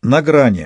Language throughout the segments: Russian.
На грани.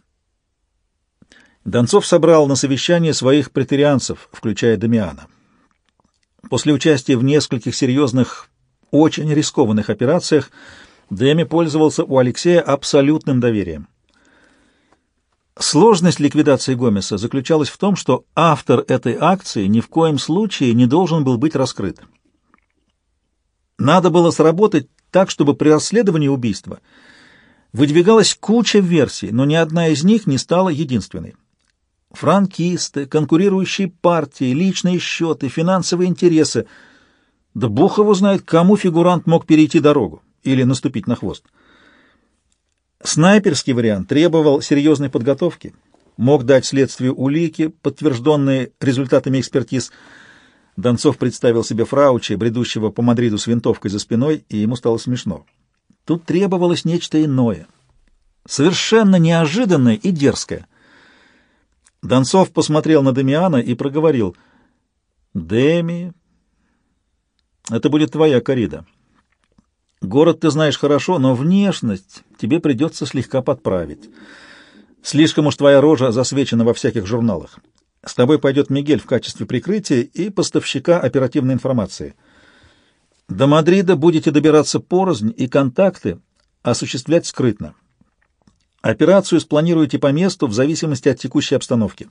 Донцов собрал на совещание своих претерианцев, включая Дамиана. После участия в нескольких серьезных, очень рискованных операциях Дэми пользовался у Алексея абсолютным доверием. Сложность ликвидации Гомеса заключалась в том, что автор этой акции ни в коем случае не должен был быть раскрыт. Надо было сработать так, чтобы при расследовании убийства выдвигалась куча версий, но ни одна из них не стала единственной. Франкисты, конкурирующие партии, личные счеты, финансовые интересы. Да бог его знает, кому фигурант мог перейти дорогу или наступить на хвост. Снайперский вариант требовал серьезной подготовки, мог дать следствию улики, подтвержденные результатами экспертиз. Донцов представил себе Фраучи, бредущего по Мадриду с винтовкой за спиной, и ему стало смешно. Тут требовалось нечто иное, совершенно неожиданное и дерзкое. Донцов посмотрел на Дамиана и проговорил: «Дэми, это будет твоя коррида. Город ты знаешь хорошо, но внешность тебе придется слегка подправить. Слишком уж твоя рожа засвечена во всяких журналах. С тобой пойдет Мигель в качестве прикрытия и поставщика оперативной информации. До Мадрида будете добираться порознь и контакты осуществлять скрытно. Операцию спланируйте по месту в зависимости от текущей обстановки».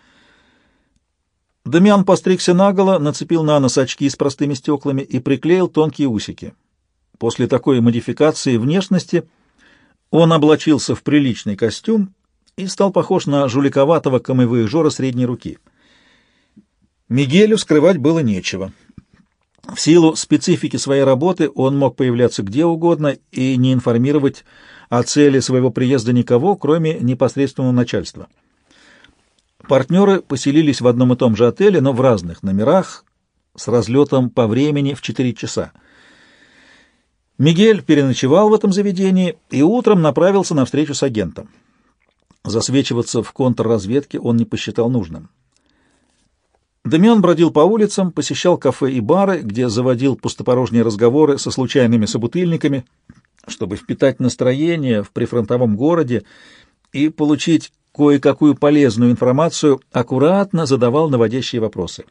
Дамиан постригся наголо, нацепил на нос очки с простыми стеклами и приклеил тонкие усики. После такой модификации внешности он облачился в приличный костюм и стал похож на жуликоватого камевояжера средней руки. Мигелю скрывать было нечего. В силу специфики своей работы он мог появляться где угодно и не информировать о цели своего приезда никого, кроме непосредственного начальства. Партнеры поселились в одном и том же отеле, но в разных номерах, с разлетом по времени в 4 часа. Мигель переночевал в этом заведении и утром направился на встречу с агентом. Засвечиваться в контрразведке он не посчитал нужным. Дамиан бродил по улицам, посещал кафе и бары, где заводил пустопорожние разговоры со случайными собутыльниками, чтобы впитать настроение в прифронтовом городе и получить кое-какую полезную информацию, аккуратно задавал наводящие вопросы.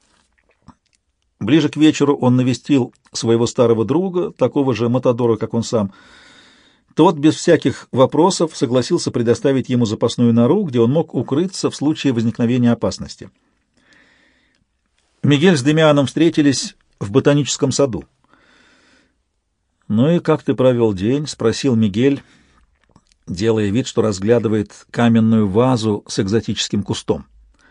Ближе к вечеру он навестил своего старого друга, такого же матадора, как он сам. Тот без всяких вопросов согласился предоставить ему запасную нору, где он мог укрыться в случае возникновения опасности. Мигель с Дамианом встретились в ботаническом саду. «Ну и как ты провел день?» — спросил Мигель, делая вид, что разглядывает каменную вазу с экзотическим кустом.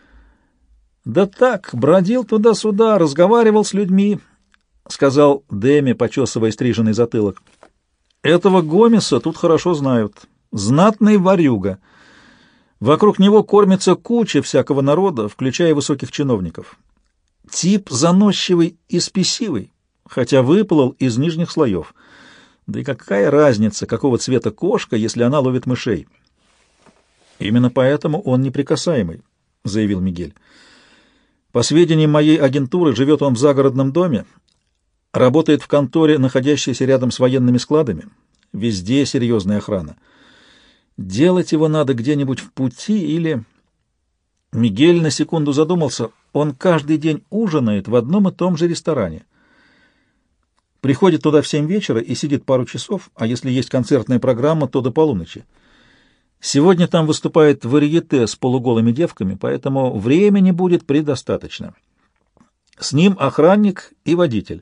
«Да так, бродил туда-сюда, разговаривал с людьми», — сказал Дэми, почесывая стриженный затылок. «Этого Гомеса тут хорошо знают. Знатный ворюга. Вокруг него кормится куча всякого народа, включая высоких чиновников. Тип заносчивый и спесивый, хотя выплыл из нижних слоев. Да и какая разница, какого цвета кошка, если она ловит мышей?» «Именно поэтому он неприкасаемый», — заявил Мигель. «По сведениям моей агентуры, живет он в загородном доме, работает в конторе, находящейся рядом с военными складами. Везде серьезная охрана. Делать его надо где-нибудь в пути или...» Мигель на секунду задумался. Он каждый день ужинает в одном и том же ресторане. Приходит туда в 7 вечера и сидит пару часов, а если есть концертная программа, то до полуночи. Сегодня там выступает варьете с полуголыми девками, поэтому времени будет предостаточно. С ним охранник и водитель.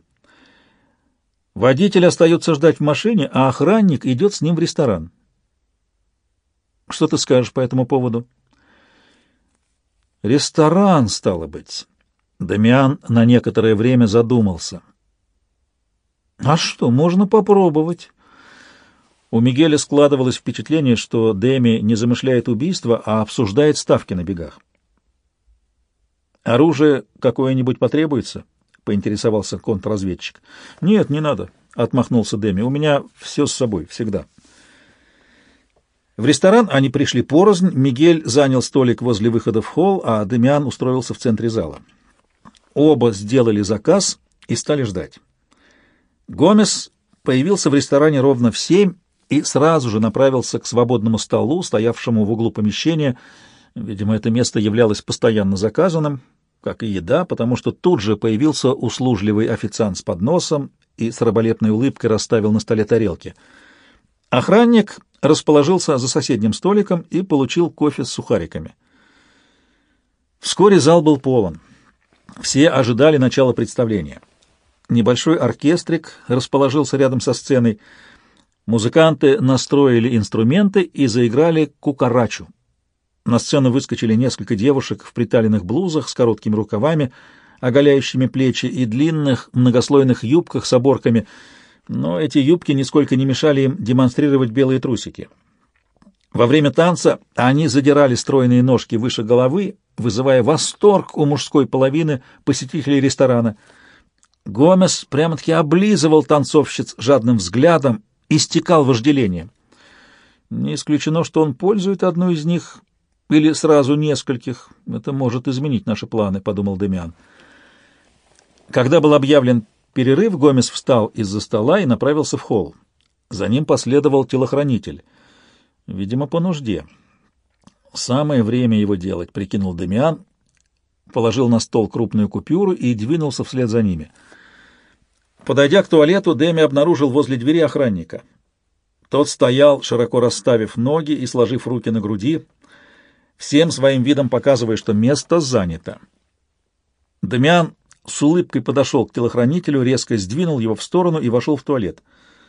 Водитель остается ждать в машине, а охранник идет с ним в ресторан. Что ты скажешь по этому поводу? Ресторан, стало быть. Дамиан на некоторое время задумался. А что, можно попробовать. У Мигеля складывалось впечатление, что Дэми не замышляет убийство, а обсуждает ставки на бегах. «Оружие какое-нибудь потребуется?» — поинтересовался контрразведчик. «Нет, не надо», — отмахнулся Дэми. «У меня все с собой, всегда». В ресторан они пришли порознь. Мигель занял столик возле выхода в холл, а Дамиан устроился в центре зала. Оба сделали заказ, и стали ждать. Гомес появился в ресторане ровно в 7 и сразу же направился к свободному столу, стоявшему в углу помещения. Видимо, это место являлось постоянно заказанным, как и еда, потому что тут же появился услужливый официант с подносом и с раболепной улыбкой расставил на столе тарелки. Охранник расположился за соседним столиком и получил кофе с сухариками. Вскоре зал был полон. Все ожидали начала представления. Небольшой оркестрик расположился рядом со сценой. Музыканты настроили инструменты и заиграли кукарачу. На сцену выскочили несколько девушек в приталенных блузах с короткими рукавами, оголяющими плечи, и длинных многослойных юбках с оборками, но эти юбки нисколько не мешали им демонстрировать белые трусики. Во время танца они задирали стройные ножки выше головы, вызывая восторг у мужской половины посетителей ресторана. Гомес прямо-таки облизывал танцовщиц жадным взглядом и стекал вожделением. Не исключено, что он пользует одну из них или сразу нескольких. Это может изменить наши планы, — подумал Демиан. Когда был объявлен перерыв, Гомес встал из-за стола и направился в холл. За ним последовал телохранитель. Видимо, по нужде. Самое время его делать, — прикинул Демиан, положил на стол крупную купюру и двинулся вслед за ними. Подойдя к туалету, Деми обнаружил возле двери охранника. Тот стоял, широко расставив ноги и сложив руки на груди, всем своим видом показывая, что место занято. Демиан с улыбкой подошел к телохранителю, резко сдвинул его в сторону и вошел в туалет.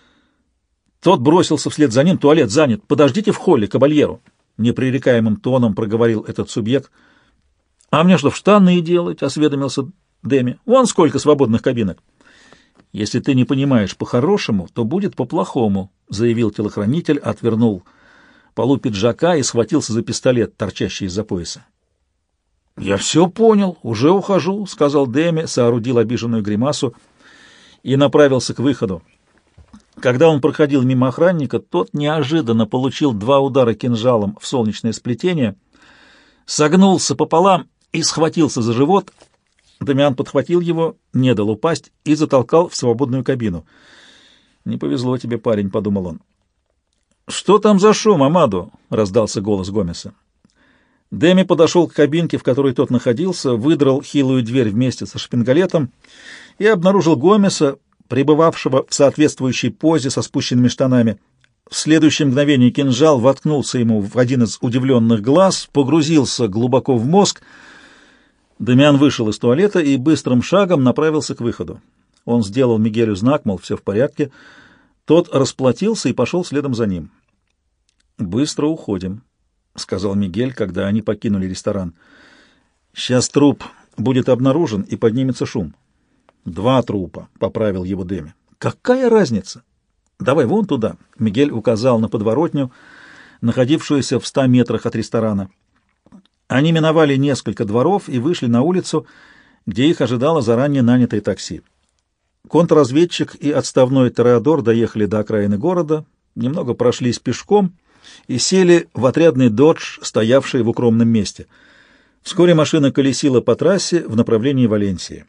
Тот бросился вслед за ним. «Туалет занят. Подождите в холле, кабальеру!» Непререкаемым тоном проговорил этот субъект. «А мне что, в штаны делать?» — осведомился Деми. «Вон сколько свободных кабинок!» «Если ты не понимаешь по-хорошему, то будет по-плохому», — заявил телохранитель, отвернул полу пиджака и схватился за пистолет, торчащий из-за пояса. «Я все понял, уже ухожу», — сказал Деми, соорудил обиженную гримасу и направился к выходу. Когда он проходил мимо охранника, тот неожиданно получил 2 удара кинжалом в солнечное сплетение, согнулся пополам и схватился за живот. Дамиан подхватил его, не дал упасть и затолкал в свободную кабину. «Не повезло тебе, парень», — подумал он. «Что там за шум, Амадо?» — раздался голос Гомеса. Деми подошел к кабинке, в которой тот находился, выдрал хилую дверь вместе со шпингалетом и обнаружил Гомеса, пребывавшего в соответствующей позе со спущенными штанами. В следующее мгновение кинжал воткнулся ему в один из удивленных глаз, погрузился глубоко в мозг. Дамиан вышел из туалета и быстрым шагом направился к выходу. Он сделал Мигелю знак, мол, все в порядке. Тот расплатился и пошел следом за ним. «Быстро уходим», — сказал Мигель, когда они покинули ресторан. «Сейчас труп будет обнаружен, и поднимется шум». «2 трупа», — поправил его Деми. «Какая разница? Давай вон туда», — Мигель указал на подворотню, находившуюся в 100 метрах от ресторана. Они миновали несколько дворов и вышли на улицу, где их ожидало заранее нанятое такси. Контрразведчик и отставной Тореадор доехали до окраины города, немного прошлись пешком и сели в отрядный додж, стоявший в укромном месте. Вскоре машина колесила по трассе в направлении Валенсии.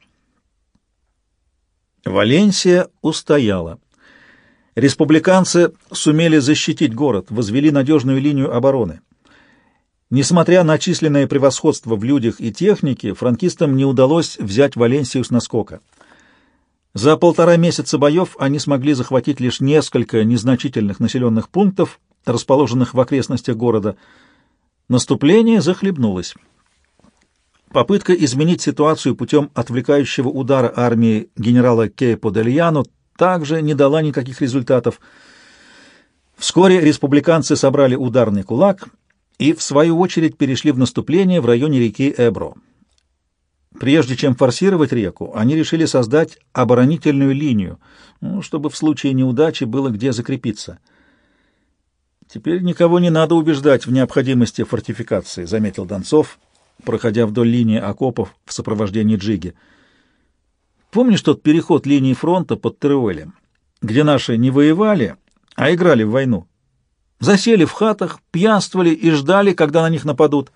Валенсия устояла. Республиканцы сумели защитить город, возвели надежную линию обороны. Несмотря на численное превосходство в людях и технике, франкистам не удалось взять Валенсию с наскока. За 1,5 месяца боев они смогли захватить лишь несколько незначительных населенных пунктов, расположенных в окрестностях города. Наступление захлебнулось. Попытка изменить ситуацию путем отвлекающего удара армии генерала Кейпо дель Ляно также не дала никаких результатов. Вскоре республиканцы собрали ударный кулак и, в свою очередь, перешли в наступление в районе реки Эбро. Прежде чем форсировать реку, они решили создать оборонительную линию, чтобы в случае неудачи было где закрепиться. «Теперь никого не надо убеждать в необходимости фортификации», — заметил Донцов, проходя вдоль линии окопов в сопровождении Джиги. «Помнишь тот переход линии фронта под Теруэлем, где наши не воевали, а играли в войну? Засели в хатах, пьянствовали и ждали, когда на них нападут».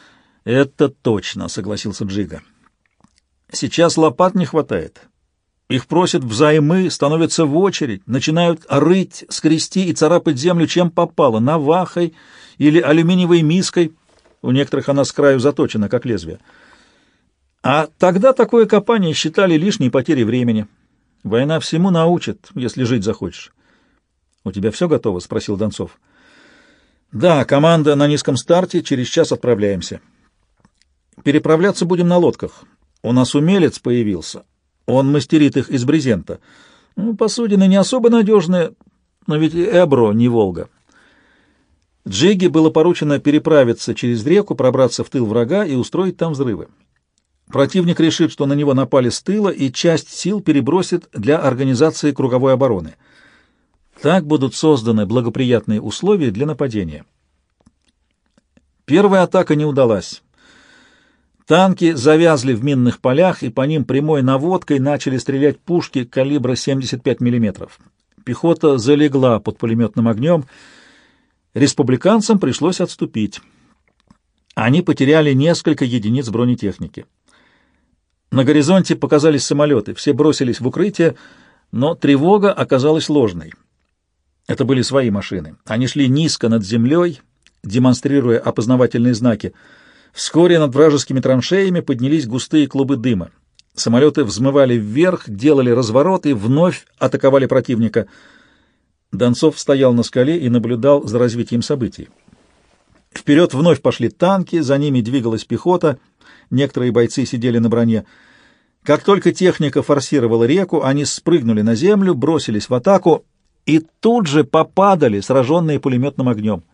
«Это точно», — согласился Джига. «Сейчас лопат не хватает, Их просят взаймы, становятся в очередь, начинают рыть, скрести и царапать землю чем попало, навахой или алюминиевой миской. У некоторых она с краю заточена, как лезвие. А тогда такое копание считали лишней потерей времени. Война всему научит, если жить захочешь. — У тебя все готово? — спросил Донцов. — Да, команда на низком старте, через час отправляемся. Переправляться будем на лодках. У нас умелец появился. Он мастерит их из брезента. Ну, посудины не особо надежные, но ведь и Эбро не Волга. Джиге было поручено переправиться через реку, пробраться в тыл врага и устроить там взрывы. Противник решит, что на него напали с тыла, и часть сил перебросит для организации круговой обороны. Так будут созданы благоприятные условия для нападения. Первая атака не удалась. Танки завязли в минных полях, и по ним прямой наводкой начали стрелять пушки калибра 75 мм. Пехота залегла под пулеметным огнем. Республиканцам пришлось отступить. Они потеряли несколько единиц бронетехники. На горизонте показались самолеты, все бросились в укрытие, но тревога оказалась ложной. Это были свои машины. Они шли низко над землей, демонстрируя опознавательные знаки. Вскоре над вражескими траншеями поднялись густые клубы дыма. Самолеты взмывали вверх, делали разворот и вновь атаковали противника. Донцов стоял на скале и наблюдал за развитием событий. Вперед вновь пошли танки, за ними двигалась пехота, некоторые бойцы сидели на броне. Как только техника форсировала реку, они спрыгнули на землю, бросились в атаку и тут же попадали, сраженные пулеметным огнем.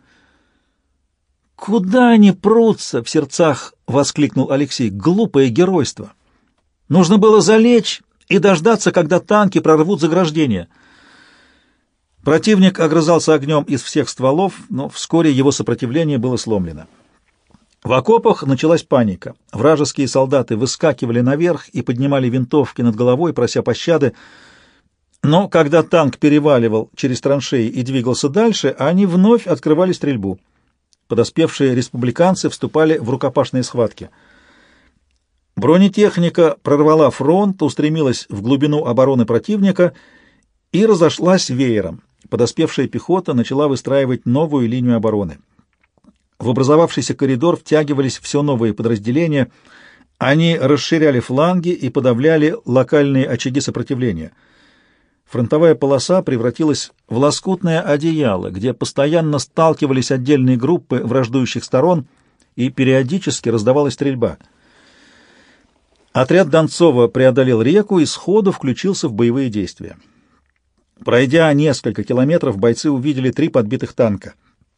«Куда они прутся?» — в сердцах воскликнул Алексей. «Глупое геройство! Нужно было залечь и дождаться, когда танки прорвут заграждение». Противник огрызался огнем из всех стволов, но вскоре его сопротивление было сломлено. В окопах началась паника. Вражеские солдаты выскакивали наверх и поднимали винтовки над головой, прося пощады. Но когда танк переваливал через траншеи и двигался дальше, они вновь открывали стрельбу. Подоспевшие республиканцы вступали в рукопашные схватки. Бронетехника прорвала фронт, устремилась в глубину обороны противника и разошлась веером. Подоспевшая пехота начала выстраивать новую линию обороны. В образовавшийся коридор втягивались все новые подразделения. Они расширяли фланги и подавляли локальные очаги сопротивления. Фронтовая полоса превратилась в лоскутное одеяло, где постоянно сталкивались отдельные группы враждующих сторон, и периодически раздавалась стрельба. Отряд Донцова преодолел реку и сходу включился в боевые действия. Пройдя несколько километров, бойцы увидели 3 подбитых танка.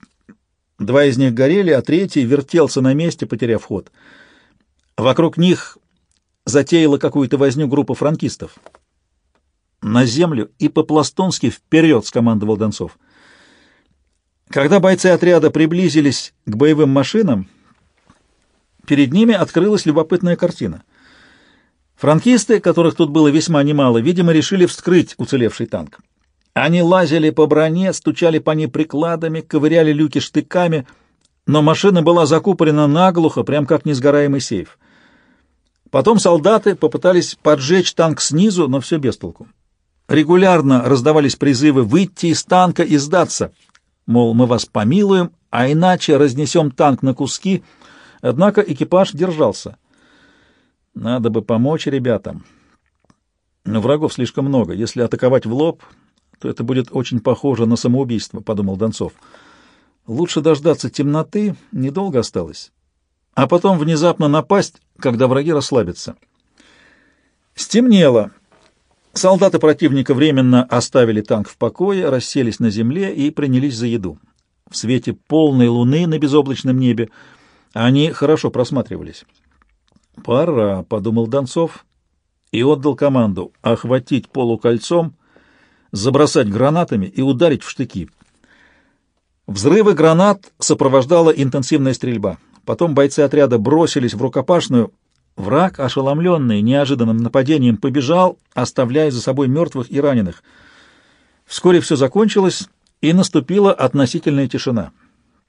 2 из них горели, а третий вертелся на месте, потеряв ход. Вокруг них затеяла какую-то возню группа франкистов. «На землю и по-пластунски вперед!» — скомандовал Донцов. Когда бойцы отряда приблизились к боевым машинам, перед ними открылась любопытная картина. Франкисты, которых тут было весьма немало, видимо, решили вскрыть уцелевший танк. Они лазили по броне, стучали по ней прикладами, ковыряли люки штыками, но машина была закупорена наглухо, прям как несгораемый сейф. Потом солдаты попытались поджечь танк снизу, но все без толку. Регулярно раздавались призывы выйти из танка и сдаться. Мол, мы вас помилуем, а иначе разнесем танк на куски. Однако экипаж держался. Надо бы помочь ребятам. Но врагов слишком много. Если атаковать в лоб, то это будет очень похоже на самоубийство, — подумал Донцов. Лучше дождаться темноты, недолго осталось, а потом внезапно напасть, когда враги расслабятся. Стемнело. Солдаты противника временно оставили танк в покое, расселись на земле и принялись за еду. В свете полной луны на безоблачном небе они хорошо просматривались. «Пора», — подумал Донцов и отдал команду охватить полукольцом, забросать гранатами и ударить в штыки. Взрывы гранат сопровождала интенсивная стрельба. Потом бойцы отряда бросились в рукопашную. Враг, ошеломленный неожиданным нападением, побежал, оставляя за собой мертвых и раненых. Вскоре все закончилось, и наступила относительная тишина.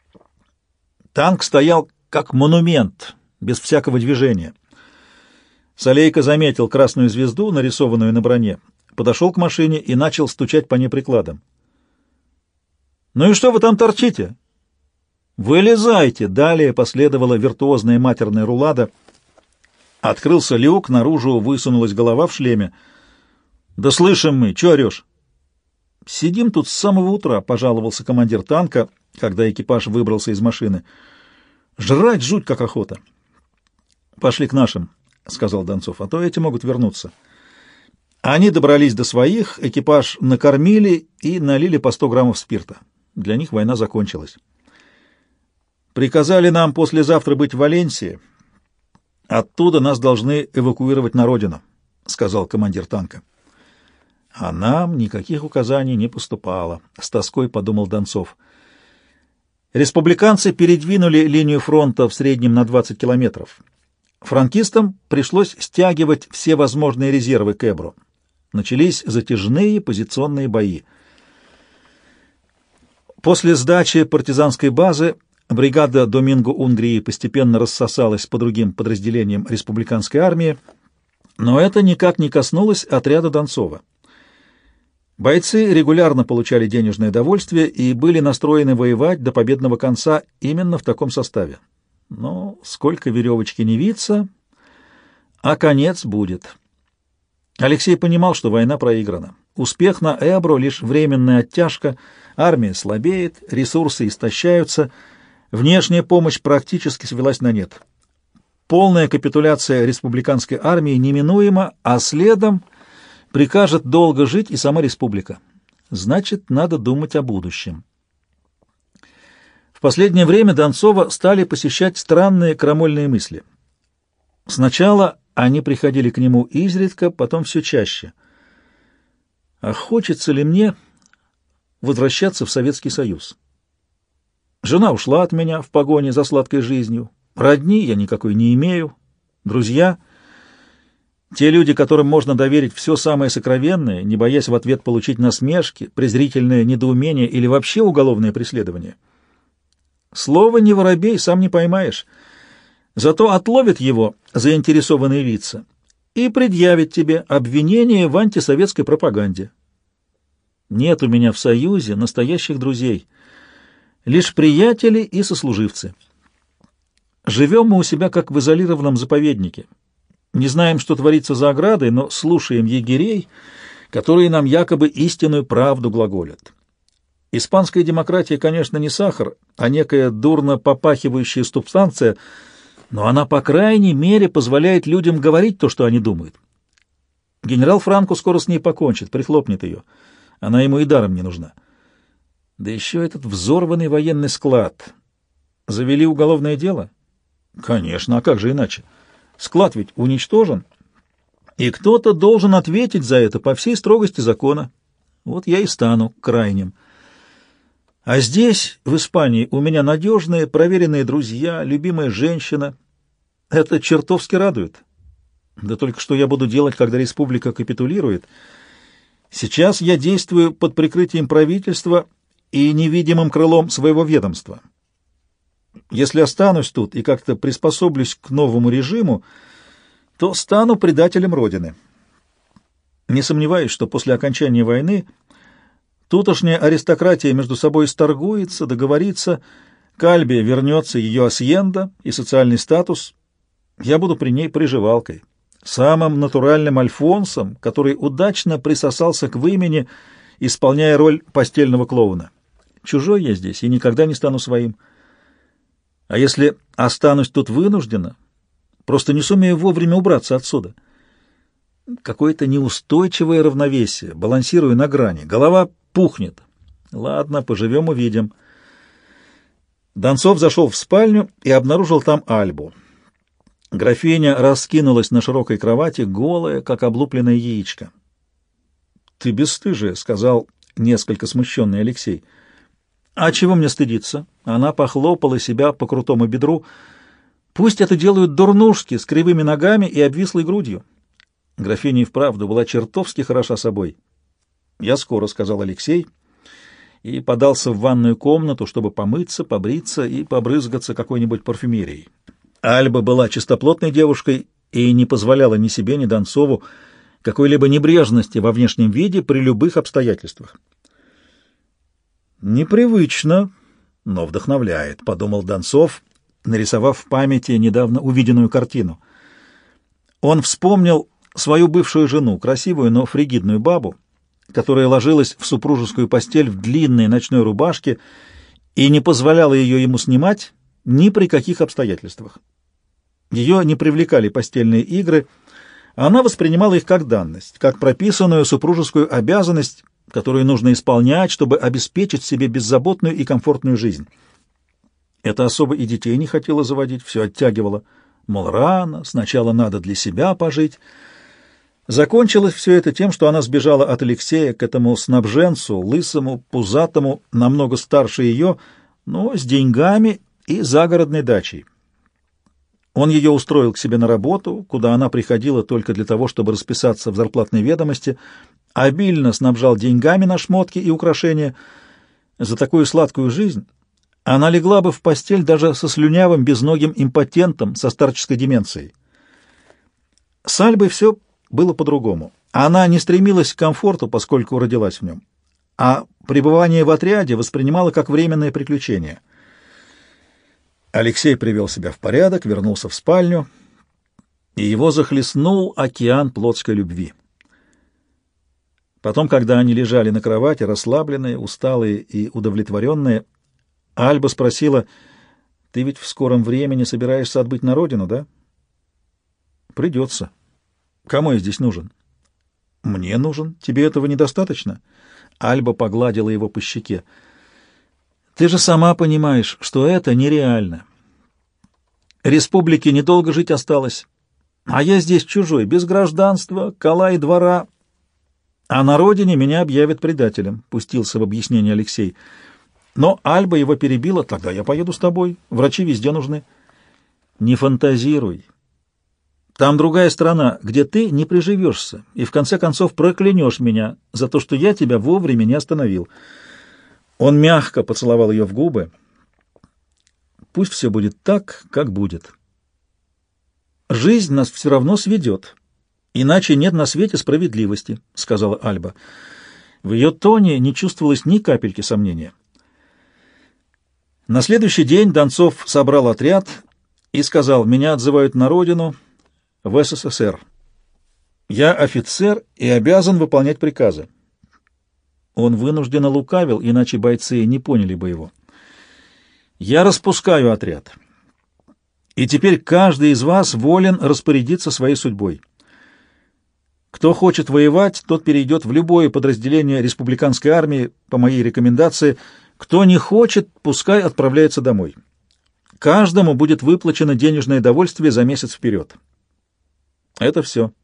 Танк стоял как монумент, без всякого движения. Солейко заметил красную звезду, нарисованную на броне, подошел к машине и начал стучать по ней прикладом. «Ну и что вы там торчите?» «Вылезайте!» Далее последовала виртуозная матерная рулада. Открылся люк, наружу высунулась голова в шлеме. «Да слышим мы! Чё орёшь?» «Сидим тут с самого утра», — пожаловался командир танка, когда экипаж выбрался из машины. «Жрать жуть как охота». «Пошли к нашим», — сказал Донцов, — «а то эти могут вернуться». Они добрались до своих, экипаж накормили и налили по 100 граммов спирта. Для них война закончилась. «Приказали нам послезавтра быть в Валенсии. Оттуда нас должны эвакуировать на родину», — сказал командир танка. «А нам никаких указаний не поступало», — с тоской подумал Донцов. Республиканцы передвинули линию фронта в среднем на 20 километров. Франкистам пришлось стягивать все возможные резервы к Эбру. Начались затяжные позиционные бои. После сдачи партизанской базы бригада Доминго Унгрии постепенно рассосалась по другим подразделениям республиканской армии, но это никак не коснулось отряда Донцова. Бойцы регулярно получали денежное довольствие и были настроены воевать до победного конца именно в таком составе. Но сколько веревочки не виться, а конец будет. Алексей понимал, что война проиграна. Успех на Эбро — лишь временная оттяжка, армия слабеет, ресурсы истощаются, внешняя помощь практически свелась на нет. Полная капитуляция республиканской армии неминуема, а следом прикажет долго жить и сама республика. Значит, надо думать о будущем. В последнее время Донцова стали посещать странные крамольные мысли. Сначала они приходили к нему изредка, потом все чаще. А хочется ли мне возвращаться в Советский Союз? Жена ушла от меня в погоне за сладкой жизнью. Родни я никакой не имею. Друзья — те люди, которым можно доверить все самое сокровенное, не боясь в ответ получить насмешки, презрительное недоумение или вообще уголовное преследование. Слово «не воробей» сам не поймаешь. Зато отловит его заинтересованные лица и предъявит тебе обвинение в антисоветской пропаганде. Нет у меня в Союзе настоящих друзей, лишь приятели и сослуживцы. Живем мы у себя как в изолированном заповеднике. Не знаем, что творится за оградой, но слушаем егерей, которые нам якобы истинную правду глаголят. Испанская демократия, конечно, не сахар, а некая дурно попахивающая субстанция, но она, по крайней мере, позволяет людям говорить то, что они думают. Генерал Франко скоро с ней покончит, прихлопнет ее. Она ему и даром не нужна. Да еще этот взорванный военный склад. Завели уголовное дело? Конечно, а как же иначе? Склад ведь уничтожен, и кто-то должен ответить за это по всей строгости закона. Вот я и стану крайним. А здесь, в Испании, у меня надежные, проверенные друзья, любимая женщина. Это чертовски радует. Да только что я буду делать, когда республика капитулирует? Сейчас я действую под прикрытием правительства и невидимым крылом своего ведомства. Если останусь тут и как-то приспособлюсь к новому режиму, то стану предателем Родины. Не сомневаюсь, что после окончания войны тутошняя аристократия между собой сторгуется, договорится, к Альбе вернется ее асьенда и социальный статус. Я буду при ней приживалкой, самым натуральным альфонсом, который удачно присосался к вымени, исполняя роль постельного клоуна. Чужой я здесь и никогда не стану своим. А если останусь тут вынужденно, просто не сумею вовремя убраться отсюда. Какое-то неустойчивое равновесие, балансирую на грани, голова пухнет. Ладно, поживем, увидим. Донцов зашел в спальню и обнаружил там Альбу. Графиня раскинулась на широкой кровати, голая, как облупленное яичко. — Ты бесстыжая, — сказал несколько смущенный Алексей. — А чего мне стыдиться? Она похлопала себя по крутому бедру. Пусть это делают дурнушки с кривыми ногами и обвислой грудью. Графиня и вправду была чертовски хороша собой. Я скоро, — сказал Алексей, и подался в ванную комнату, чтобы помыться, побриться и побрызгаться какой-нибудь парфюмерией. Альба была чистоплотной девушкой и не позволяла ни себе, ни Донцову какой-либо небрежности во внешнем виде при любых обстоятельствах. «Непривычно, но вдохновляет», — подумал Донцов, нарисовав в памяти недавно увиденную картину. Он вспомнил свою бывшую жену, красивую, но фригидную бабу, которая ложилась в супружескую постель в длинной ночной рубашке и не позволяла ее ему снимать ни при каких обстоятельствах. Ее не привлекали постельные игры, она воспринимала их как данность, как прописанную супружескую обязанность, которую нужно исполнять, чтобы обеспечить себе беззаботную и комфортную жизнь. Эта особа и детей не хотела заводить, все оттягивала. Мол, рано, сначала надо для себя пожить. Закончилось все это тем, что она сбежала от Алексея к этому снабженцу, лысому, пузатому, намного старше ее, но с деньгами и загородной дачей. Он ее устроил к себе на работу, куда она приходила только для того, чтобы расписаться в зарплатной ведомости, обильно снабжал деньгами на шмотки и украшения. За такую сладкую жизнь она легла бы в постель даже со слюнявым, безногим импотентом со старческой деменцией. С Альбой все было по-другому. Она не стремилась к комфорту, поскольку родилась в нем, а пребывание в отряде воспринимала как временное приключение. Алексей привел себя в порядок, вернулся в спальню, и его захлестнул океан плотской любви. Потом, когда они лежали на кровати, расслабленные, усталые и удовлетворенные, Альба спросила: «Ты ведь в скором времени собираешься отбыть на родину, да?» «Придется. Кому я здесь нужен?» «Мне нужен. Тебе этого недостаточно?» Альба погладила его по щеке. «Ты же сама понимаешь, что это нереально. Республике недолго жить осталось, а я здесь чужой, без гражданства, кола и двора. А на родине меня объявят предателем», — пустился в объяснение Алексей. Но Альба его перебила: «Тогда я поеду с тобой, врачи везде нужны». «Не фантазируй. Там другая страна, где ты не приживешься, и в конце концов проклянешь меня за то, что я тебя вовремя не остановил». Он мягко поцеловал ее в губы. «Пусть все будет так, как будет. Жизнь нас все равно сведет, иначе нет на свете справедливости», — сказала Альба. В ее тоне не чувствовалось ни капельки сомнения. На следующий день Донцов собрал отряд и сказал: «Меня отзывают на родину, в СССР. Я офицер и обязан выполнять приказы». Он вынужденно лукавил, иначе бойцы не поняли бы его. «Я распускаю отряд, и теперь каждый из вас волен распорядиться своей судьбой. Кто хочет воевать, тот перейдет в любое подразделение республиканской армии по моей рекомендации. Кто не хочет, пускай отправляется домой. Каждому будет выплачено денежное довольствие за месяц вперед». Это все.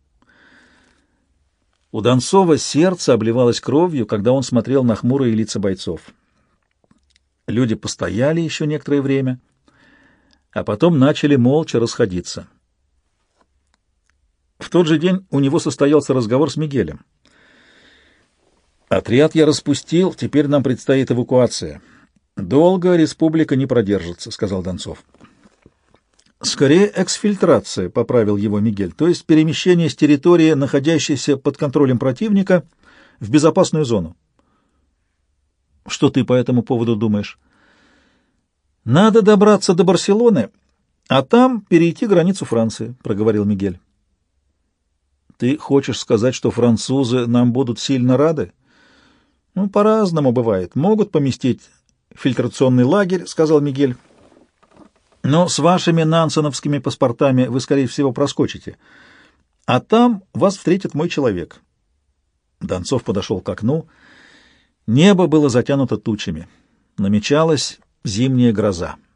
У Донцова сердце обливалось кровью, когда он смотрел на хмурые лица бойцов. Люди постояли еще некоторое время, а потом начали молча расходиться. В тот же день у него состоялся разговор с Мигелем. «Отряд я распустил, теперь нам предстоит эвакуация. Долго республика не продержится», — сказал Донцов. «Скорее эксфильтрация», — поправил его Мигель, «то есть перемещение с территории, находящейся под контролем противника, в безопасную зону». «Что ты по этому поводу думаешь?» «Надо добраться до Барселоны, а там перейти границу Франции», — проговорил Мигель. «Ты хочешь сказать, что французы нам будут сильно рады?» «Ну, по-разному бывает. Могут поместить фильтрационный лагерь», — сказал Мигель. «Но с вашими нансеновскими паспортами вы, скорее всего, проскочите. А там вас встретит мой человек». Донцов подошел к окну. Небо было затянуто тучами. Намечалась зимняя гроза.